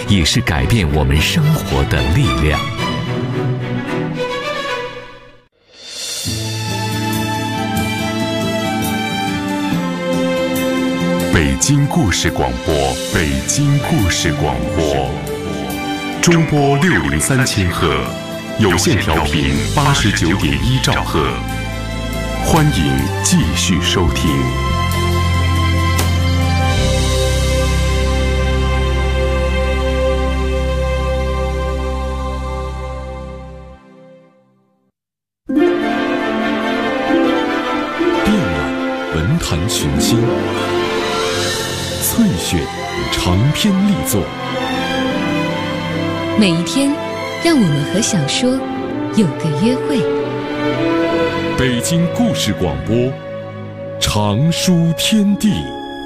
也是改变我们生活的力量。 北京故事广播，北京故事广播，中波603千赫，有线调频89.1兆赫，欢迎继续收听。 遍览文坛群星，翠选长篇力作。 每一天，让我们和小说有个约会。 北京故事广播，长书天地。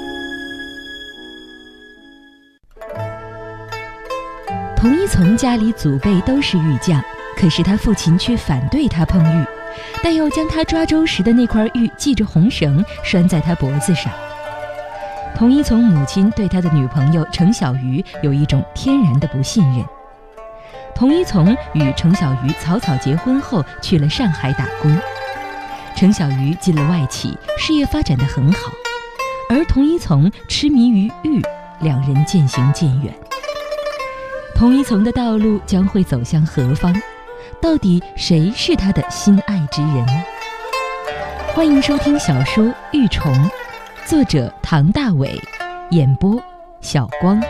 童一从家里祖辈都是玉匠，可是他父亲却反对他碰玉，但又将他抓周时的那块玉系着红绳拴在他脖子上。童一从母亲对他的女朋友程小鱼有一种天然的不信任。童一从与程小鱼草草结婚后去了上海打工，程小鱼进了外企，事业发展得很好，而童一从痴迷于玉，两人渐行渐远。童一从的道路将会走向何方？到底谁是他的心爱之人？欢迎收听小说《玉虫》，作者唐大伟，演播小光。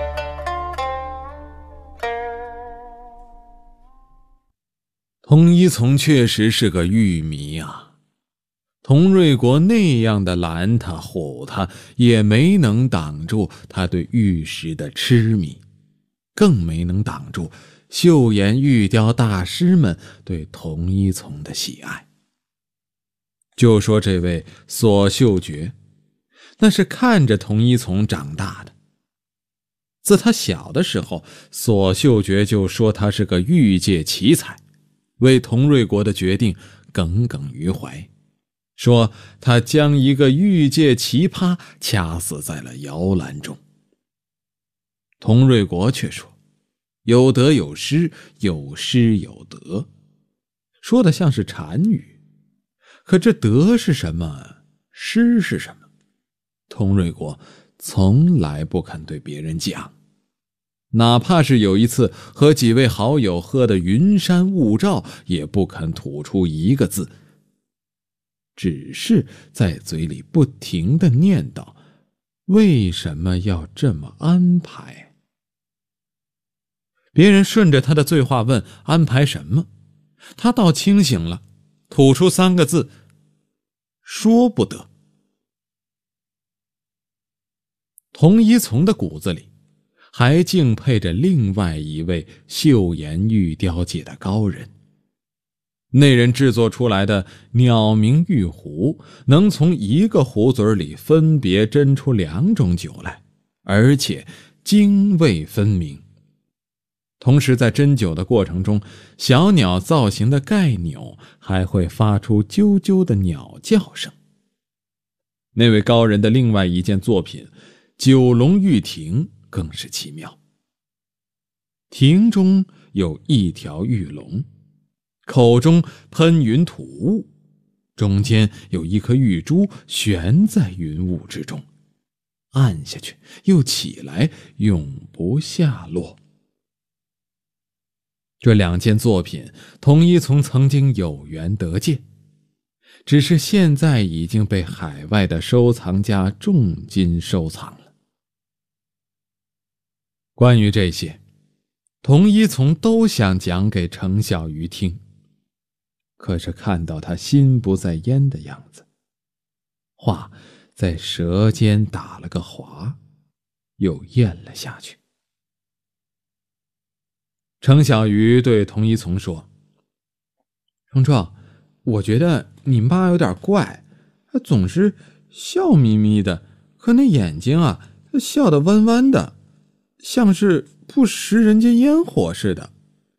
童一从确实是个玉迷啊，童瑞国那样的拦他唬他，也没能挡住他对玉石的痴迷，更没能挡住岫岩玉雕大师们对童一从的喜爱。就说这位索秀觉，那是看着童一从长大的。自他小的时候，索秀觉就说他是个玉界奇才，为童瑞国的决定耿耿于怀，说他将一个玉界奇葩掐死在了摇篮中。童瑞国却说有得有失，有失有得，说的像是禅语。可这得是什么，失是什么，童瑞国从来不肯对别人讲，哪怕是有一次和几位好友喝得云山雾罩，也不肯吐出一个字，只是在嘴里不停地念叨为什么要这么安排。别人顺着他的醉话问安排什么，他倒清醒了，吐出3个字，说不得。童一从的骨子里还敬佩着另外一位岫岩玉雕界的高人，那人制作出来的鸟鸣玉壶，能从一个壶嘴里分别斟出2种酒来，而且泾渭分明。同时在斟酒的过程中，小鸟造型的盖钮还会发出啾啾的鸟叫声。那位高人的另外一件作品九龙玉亭更是奇妙，亭中有一条玉龙，口中喷云吐雾，中间有一颗玉珠悬在云雾之中，按下去又起来，永不下落。这2件作品童一从曾经有缘得见，只是现在已经被海外的收藏家重金收藏了。关于这些，童一从都想讲给程小鱼听，可是看到他心不在焉的样子，话在舌尖打了个滑，又咽了下去。程小鱼对童一从说：程壮，我觉得你妈有点怪，她总是笑眯眯的，可那眼睛啊，笑得弯弯的，像是不食人间烟火似的。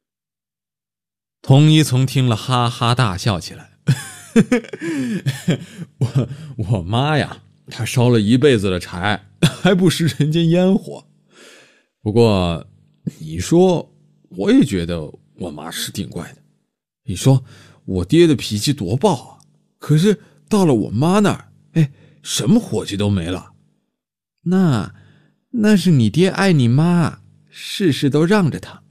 童一从听了哈哈大笑起来我妈呀，她烧了一辈子的柴，还不食人间烟火。不过你说，我也觉得我妈是挺怪的。你说我爹的脾气多暴啊，可是到了我妈那儿，什么火气都没了。那是你爹爱你妈，事事都让着他。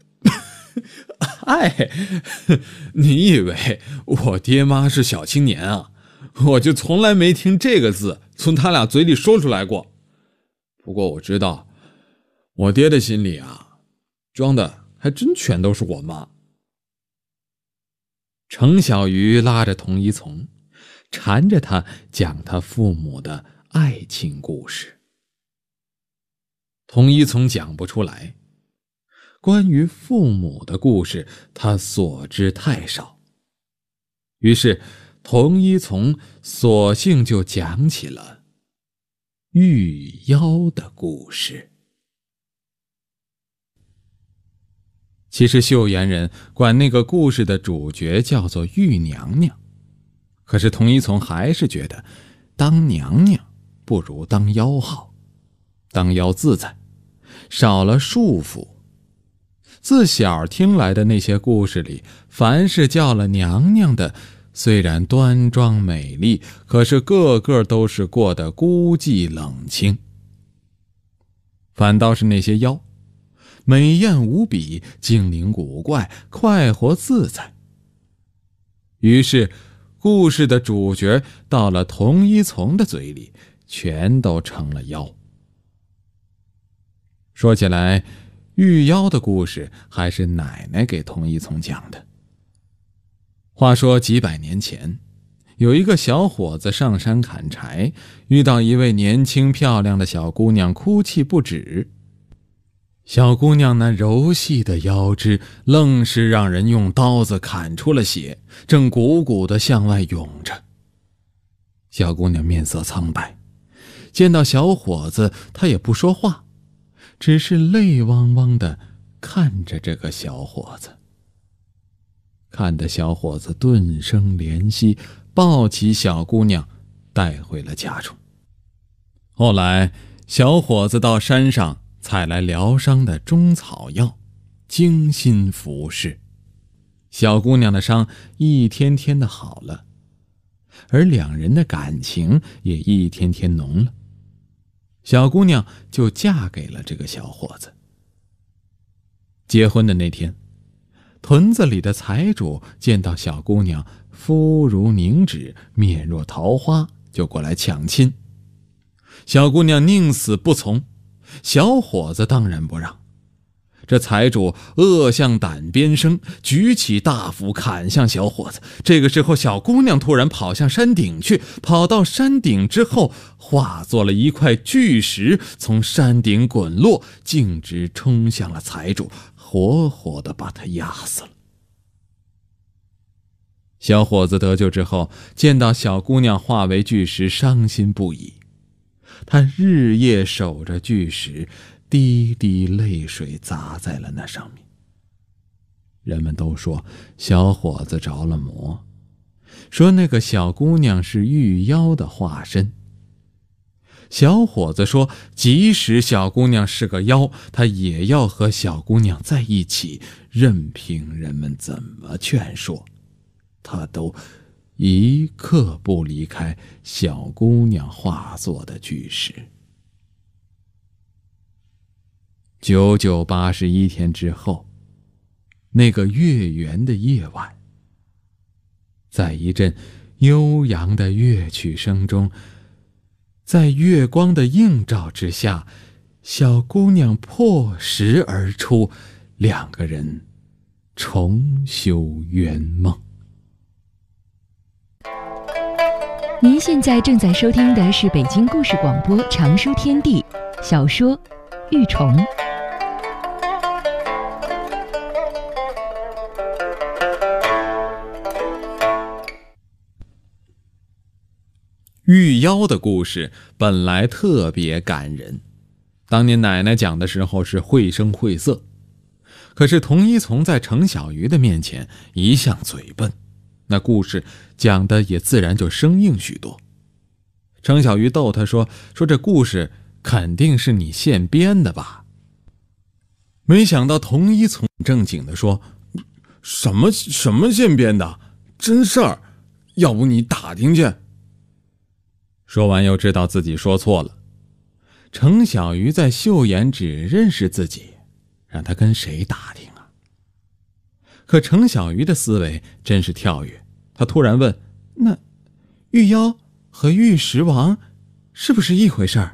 你以为我爹妈是小青年啊？我就从来没听这个字从他俩嘴里说出来过。不过我知道，我爹的心里啊，装的还真全都是我妈。程小鱼拉着童一从，缠着他讲他父母的爱情故事。童一从讲不出来，关于父母的故事他所知太少，于是童一从索性就讲起了玉妖的故事。其实岫岩人管那个故事的主角叫做玉娘娘，可是童一从还是觉得当娘娘不如当妖好，当妖自在，少了束缚。自小听来的那些故事里，凡是叫了娘娘的，虽然端庄美丽，可是个个都是过得孤寂冷清。反倒是那些妖，美艳无比，精灵古怪，快活自在。于是故事的主角到了童一从的嘴里，全都成了妖。说起来，玉妖的故事还是奶奶给童一从讲的。话说几百年前，有一个小伙子上山砍柴，遇到一位年轻漂亮的小姑娘，哭泣不止。小姑娘那柔细的腰肢愣是让人用刀子砍出了血，正鼓鼓地向外涌着。小姑娘面色苍白，见到小伙子她也不说话，只是泪汪汪地看着这个小伙子，看得小伙子顿生怜惜，抱起小姑娘带回了家中。后来小伙子到山上采来疗伤的中草药，精心服侍，小姑娘的伤一天天的好了，而两人的感情也一天天浓了。小姑娘就嫁给了这个小伙子。结婚的那天，屯子里的财主见到小姑娘肤如凝脂，面若桃花，就过来抢亲。小姑娘宁死不从，小伙子当然不让。这财主恶向胆边生，举起大斧砍向小伙子。这个时候，小姑娘突然跑向山顶去，跑到山顶之后，化作了一块巨石，从山顶滚落，径直冲向了财主，活活地把他压死了。小伙子得救之后，见到小姑娘化为巨石，伤心不已。他日夜守着巨石，滴滴泪水砸在了那上面。人们都说小伙子着了魔，说那个小姑娘是玉妖的化身。小伙子说，即使小姑娘是个妖，他也要和小姑娘在一起，任凭人们怎么劝说，他都一刻不离开小姑娘化作的巨石。981天之后，那个月圆的夜晚，在一阵悠扬的乐曲声中，在月光的映照之下，小姑娘破石而出，两个人重修圆梦。 您现在正在收听的是北京故事广播长书天地小说《玉虫》。 玉妖的故事本来特别感人，当年奶奶讲的时候是绘声绘色，可是童一从在程小鱼的面前一向嘴笨，那故事讲的也自然就生硬许多。程小鱼逗他说这故事肯定是你现编的吧？ 没想到童一从正经地说：“什么线编的，真事儿，要不你打听去。”说完又知道自己说错了。程小鱼在秀妍只认识自己，让他跟谁打听啊？可程小鱼的思维真是跳跃，他突然问：“那玉妖和玉石王是不是一回事儿？”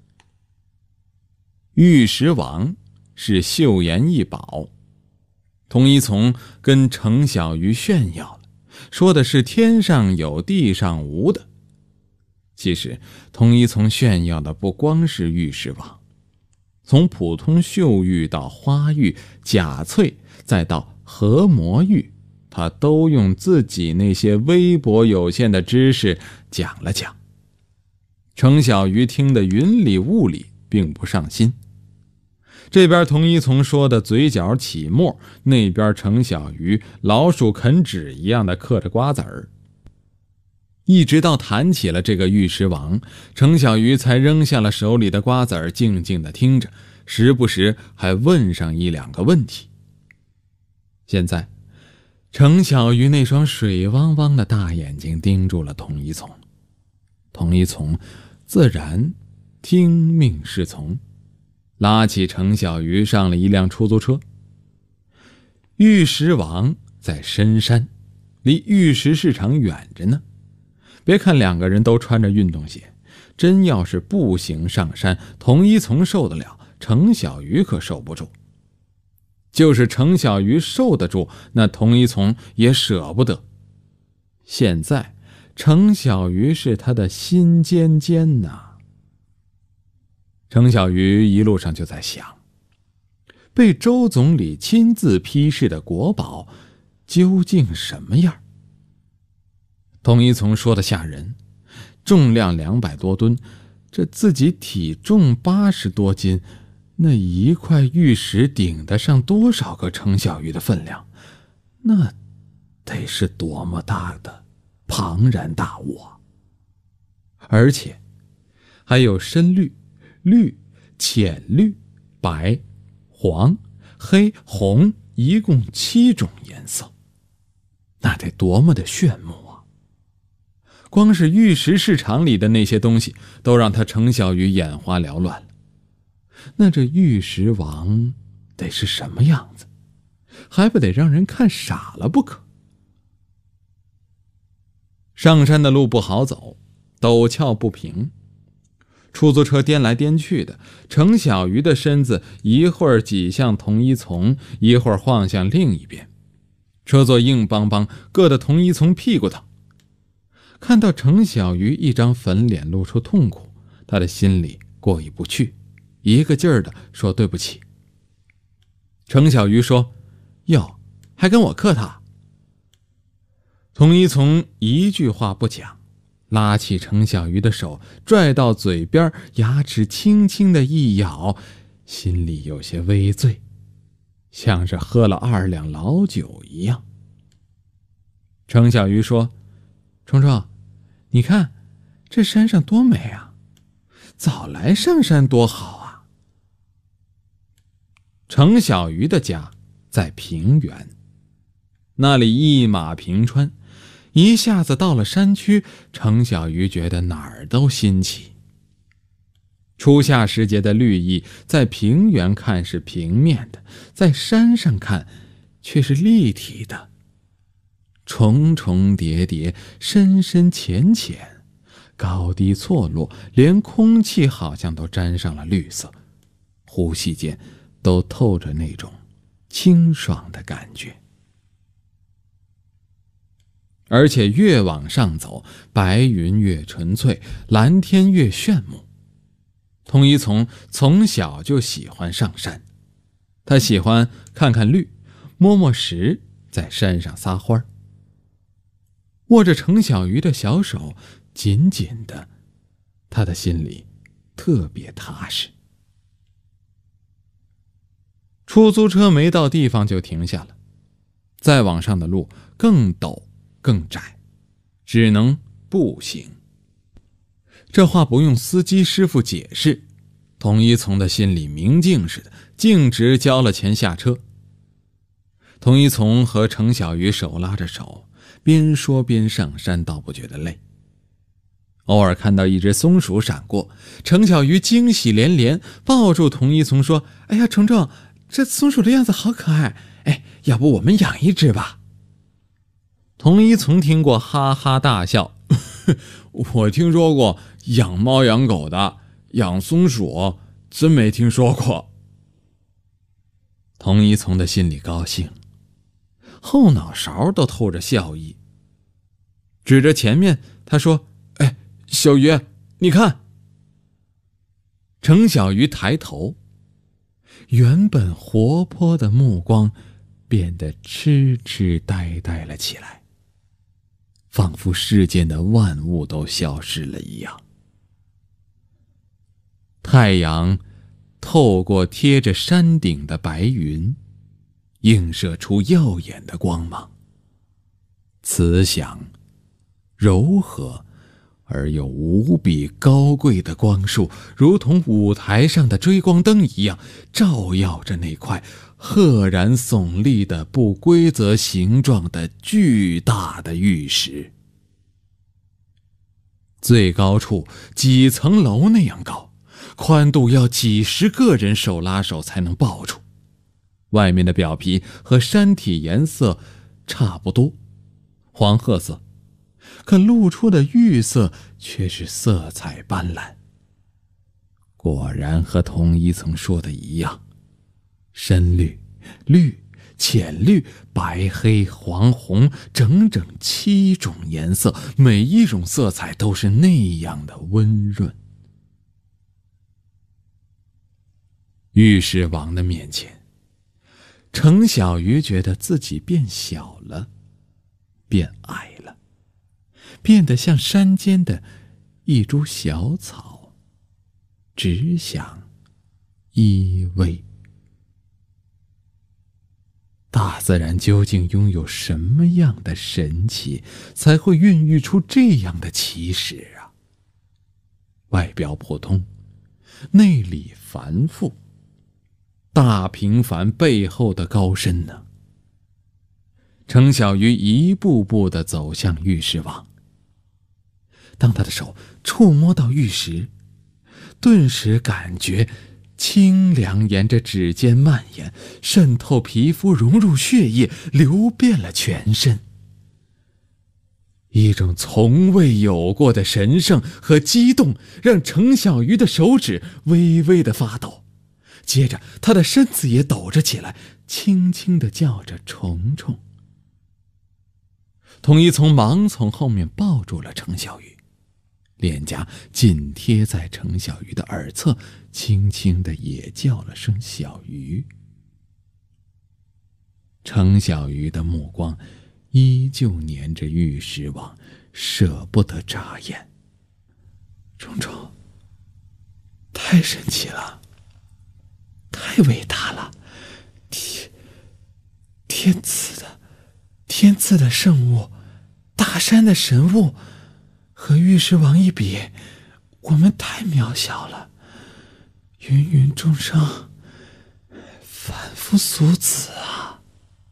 玉石王是秀妍一宝，童一从跟程小鱼炫耀了，说的是天上有地上无的。其实童一从炫耀的不光是玉石王，从普通秀玉到花玉、甲翠，再到合魔玉，他都用自己那些微薄有限的知识讲了讲。程小鱼听得云里雾里，并不上心。这边童一从说的嘴角起沫，那边程小鱼老鼠啃纸一样的嗑着瓜子儿。一直到谈起了这个玉石王，程小鱼才扔下了手里的瓜子儿，静静地听着，时不时还问上一两个问题。现在程小鱼那双水汪汪的大眼睛盯住了童一从，童一从自然听命是从，拉起程小鱼上了一辆出租车。玉石王在深山，离玉石市场远着呢。别看两个人都穿着运动鞋，真要是步行上山，童一从受得了，程小鱼可受不住。就是程小鱼受得住，那童一从也舍不得。现在程小鱼是他的心尖尖呐。程小鱼一路上就在想，被周总理亲自批示的国宝究竟什么样？童一从说的吓人，重量200多吨，这自己体重80多斤，那一块玉石顶得上多少个程小鱼的分量？那得是多么大的庞然大物啊！而且还有深绿、绿、浅绿、白、黄、黑、红，一共7种颜色，那得多么的炫目啊！光是玉石市场里的那些东西都让他程小鱼眼花缭乱了。那这玉石王得是什么样子，还不得让人看傻了不可。上山的路不好走，陡峭不平，出租车颠来颠去的，程小鱼的身子一会儿挤向童一从，一会儿晃向另一边，车座硬邦邦，硌得童一从屁股疼。看到程小鱼一张粉脸露出痛苦，他的心里过意不去，一个劲儿的说对不起。程小鱼说：“哟，还跟我客套。”童一从一句话不讲，拉起程小鱼的手，拽到嘴边，牙齿轻轻的一咬，心里有些微醉，像是喝了2两老酒一样。程小鱼说：“冲冲，你看这山上多美啊，早来上山多好啊。”程小鱼的家在平原，那里一马平川，一下子到了山区，程小鱼觉得哪儿都新奇。初夏时节的绿意，在平原看是平面的，在山上看却是立体的，重重叠叠，深深浅浅，高低错落，连空气好像都沾上了绿色，呼吸间都透着那种清爽的感觉。而且越往上走，白云越纯粹，蓝天越炫目。童一从从小就喜欢上山，他喜欢看看绿，摸摸石，在山上撒欢。握着程小鱼的小手，紧紧的，他的心里特别踏实。出租车没到地方就停下了，再往上的路更陡更窄，只能步行。这话不用司机师傅解释， 童一从的心里明镜似的，径直交了钱下车。童一从和程小鱼手拉着手，边说边上山，倒不觉得累。偶尔看到一只松鼠闪过，程小鱼惊喜连连，抱住童一从说：“哎呀，程程，这松鼠的样子好可爱，哎，要不我们养一只吧？”童一从听过哈哈大笑，我听说过养猫养狗的，养松鼠真没听说过。童一从的心里高兴，后脑勺都透着笑意，指着前面他说：“哎，小鱼，你看。”程小鱼抬头，原本活泼的目光变得痴痴呆呆了起来，仿佛世间的万物都消失了一样。太阳透过贴着山顶的白云，映射出耀眼的光芒，慈祥、柔和而又无比高贵的光束，如同舞台上的追光灯一样，照耀着那块赫然耸立的不规则形状的巨大的玉石。最高处几层楼那样高，宽度要几十个人手拉手才能抱住。外面的表皮和山体颜色差不多，黄褐色，可露出的玉色却是色彩斑斓。果然和童一曾说的一样，深绿、绿、浅绿、白黑、黄红，整整7种颜色，每一种色彩都是那样的温润。玉石王的面前，程小鱼觉得自己变小了，变矮了，变得像山间的一株小草，只想依偎。大自然究竟拥有什么样的神奇，才会孕育出这样的奇石啊？外表普通，内里繁复，大平凡背后的高深呢？程小鱼一步步地走向玉石王。当他的手触摸到玉石，顿时感觉清凉沿着指尖蔓延，渗透皮肤，融入血液，流遍了全身。一种从未有过的神圣和激动，让程小鱼的手指微微地发抖。接着他的身子也抖着起来，轻轻地叫着虫虫。童一从忙从后面抱住了程小鱼，脸颊紧贴在程小鱼的耳侧，轻轻地也叫了声小鱼。程小鱼的目光依旧粘着玉石王，舍不得眨眼。虫虫，太神奇了，太伟大了，天赐的圣物，大山的神物，和玉石王一比，我们太渺小了。芸芸众生，凡夫俗子啊！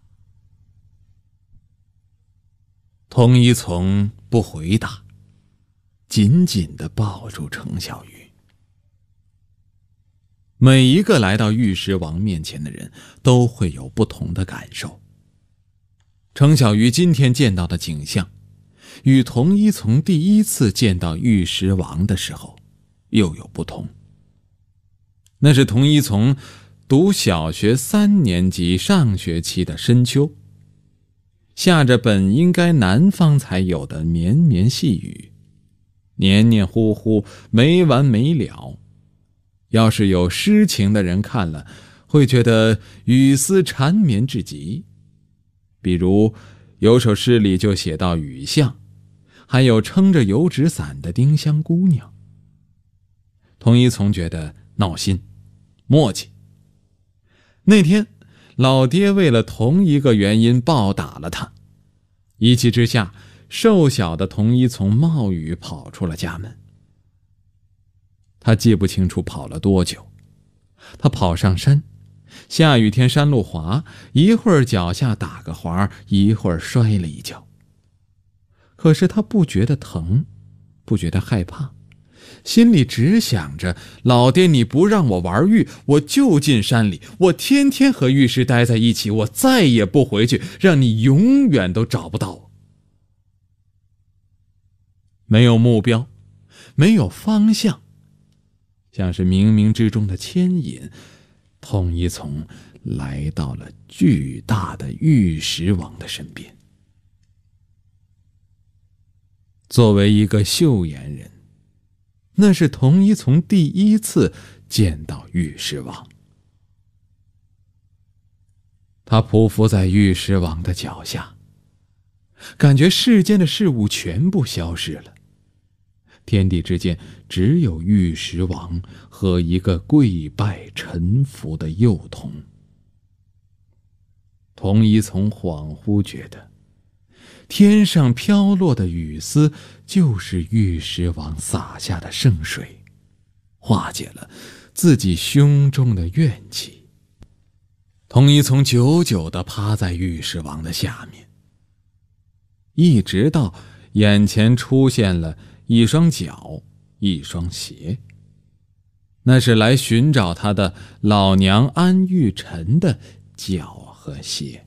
童一从不回答，紧紧地抱住程小鱼。每一个来到玉石王面前的人都会有不同的感受。程小鱼今天见到的景象，与童一从第一次见到玉石王的时候又有不同。那是童一从读小学3年级上学期的深秋，下着本应该南方才有的绵绵细雨，黏黏糊糊，没完没了。要是有诗情的人看了，会觉得雨丝缠绵至极。比如有首诗里就写到雨巷，还有撑着油纸伞的丁香姑娘。童一从觉得闹心磨叽。那天老爹为了同一个原因暴打了他，一气之下，瘦小的童一从冒雨跑出了家门。 他记不清楚跑了多久。他跑上山，下雨天山路滑，一会儿脚下打个滑，一会儿摔了一跤。可是他不觉得疼，不觉得害怕，心里只想着，老爹你不让我玩玉，我就进山里，我天天和玉石待在一起，我再也不回去，让你永远都找不到我。没有目标，没有方向，像是冥冥之中的牵引，童一从来到了巨大的玉石王的身边。作为一个岫岩人，那是童一从第一次见到玉石王。他匍匐在玉石王的脚下，感觉世间的事物全部消失了，天地之间只有玉石王和一个跪拜臣服的幼童。童一从恍惚觉得，天上飘落的雨丝就是玉石王洒下的圣水，化解了自己胸中的怨气。童一从久久地趴在玉石王的下面，一直到眼前出现了一双脚，一双鞋，那是来寻找他的老娘安玉宸的脚和鞋。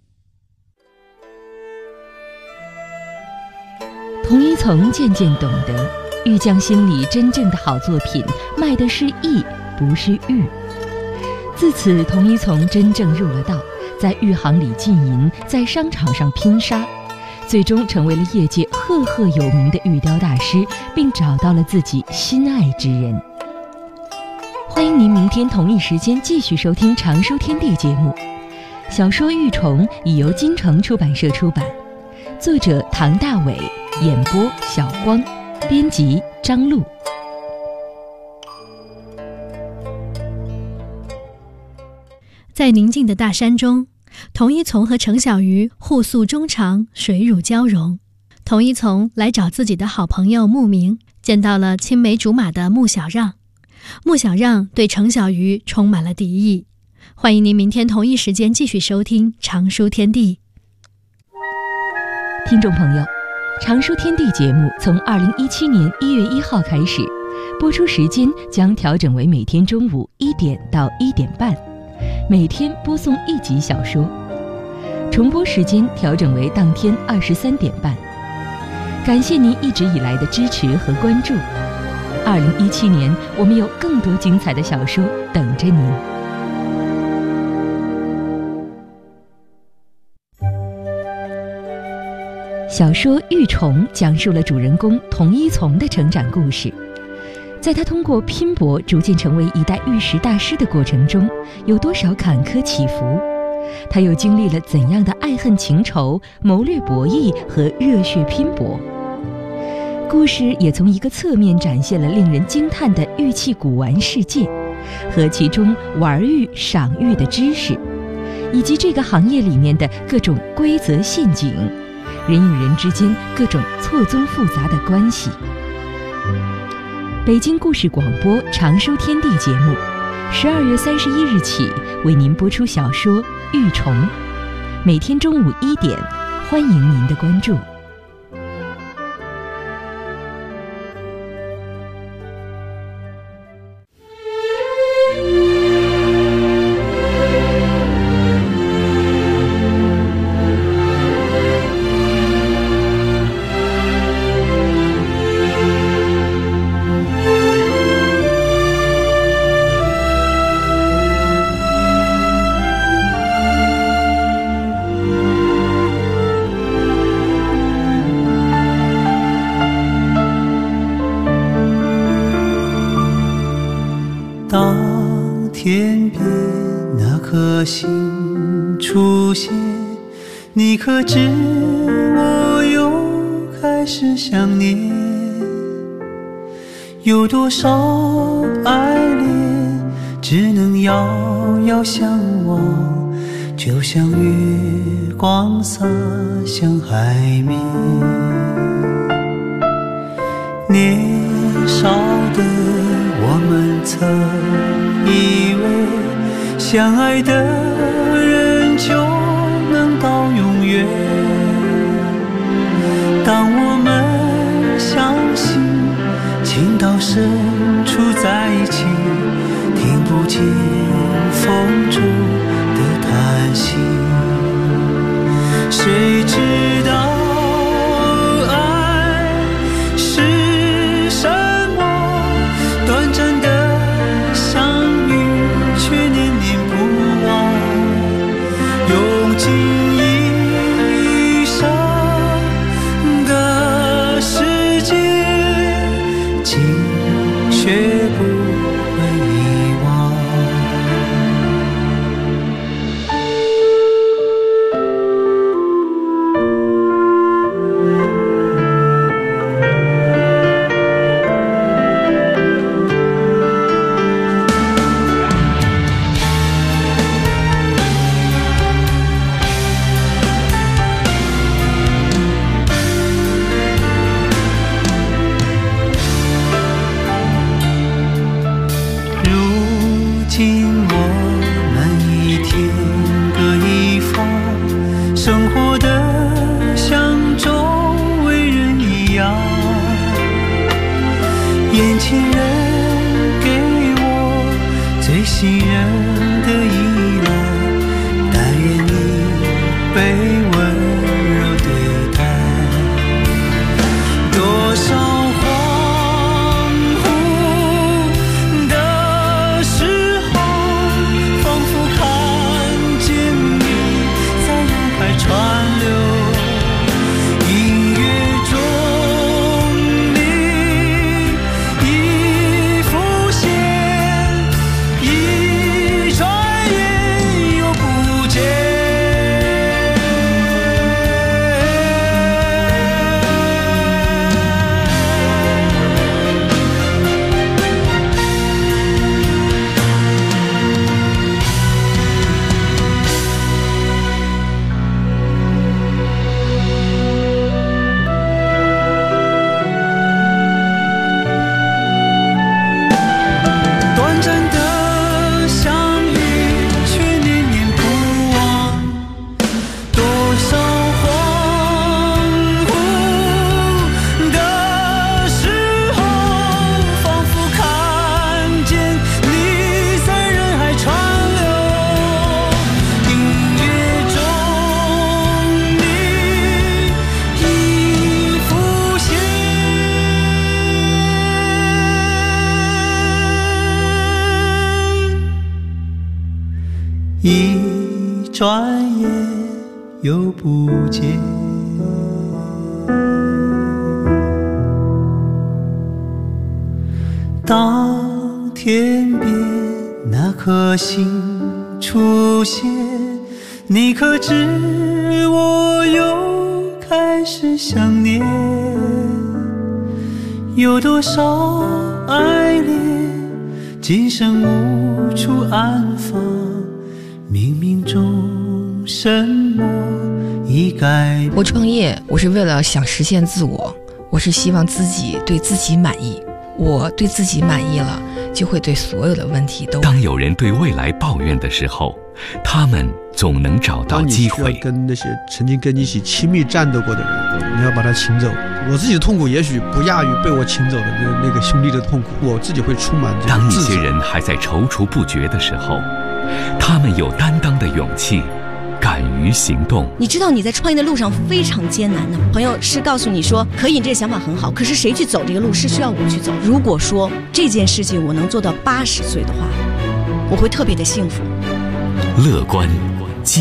童一从渐渐懂得，玉匠心里真正的好作品卖的是艺，不是玉。自此，童一从真正入了道，在玉行里浸淫，在商场上拼杀，最终成为了业界赫赫有名的玉雕大师，并找到了自己心爱之人。欢迎您明天同一时间继续收听常书天地节目。小说《玉虫》已由金城出版社出版，作者唐大伟，演播小光，编辑张璐。 在宁静的大山中，童一从和程小鱼互诉衷肠，水乳交融。童一从来找自己的好朋友穆明，见到了青梅竹马的穆小让。穆小让对程小鱼充满了敌意。欢迎您明天同一时间继续收听常书天地。 听众朋友，常书天地节目从2017年1月1号开始，播出时间将调整为每天中午1点到1点半，每天播送1集小说，重播时间调整为当天23点半。感谢您一直以来的支持和关注。2017年，我们有更多精彩的小说等着您。小说《玉虫》讲述了主人公童一从的成长故事。在他通过拼搏逐渐成为一代玉石大师的过程中，有多少坎坷起伏？他又经历了怎样的爱恨情仇、谋略博弈和热血拼搏？故事也从一个侧面展现了令人惊叹的玉器古玩世界，和其中玩玉、赏玉的知识，以及这个行业里面的各种规则陷阱，人与人之间各种错综复杂的关系。北京故事广播常书天地节目12月31日起为您播出小说《玉虫》，每天中午1点，欢迎您的关注。 当天边那颗星出现，你可知我又开始想念？有多少爱恋只能遥遥相望，就像月光洒向海面。年少的我曾以为相爱的人就能到永远，当我们相信情到深处在一起，听不见风中的叹息。谁知道爱是什么？短暂的相遇却念念不忘，用尽一生的时间，竟学不会遗忘。生活的像周围人一样，眼前人给我最信任的依赖，但愿你被温柔对待。多少恍惚的时候，仿佛看见你在人海川流，音乐中你已浮现，一转眼又不见。短暂的相遇却念念不忘，多少恍惚的时候，仿佛看见你在人海川流，音乐中你已浮现，一转眼又不见。当天边那颗星出现，你可知我又开始想念？有多少爱恋今生无处安放，冥冥中什么已改。 我创业，我是为了想实现自我，我是希望自己对自己满意。我对自己满意了，就会对所有的问题都。 当有人对未来抱怨的时候，他们总能找到机会。 当你需要跟那些曾经跟你一起亲密战斗过的人，你要把他请走。我自己的痛苦也许不亚于被我请走的那个兄弟的痛苦，我自己会充满这种自责。 当一些人还在踌躇不决的时候，他们有担当的勇气，敢于行动。 你知道你在创业的路上非常艰难的，朋友是告诉你说可以，这个想法很好，可是谁去走这个路是需要我去走。如果说这件事情我能做到80岁的话，我会特别的幸福。 乐观、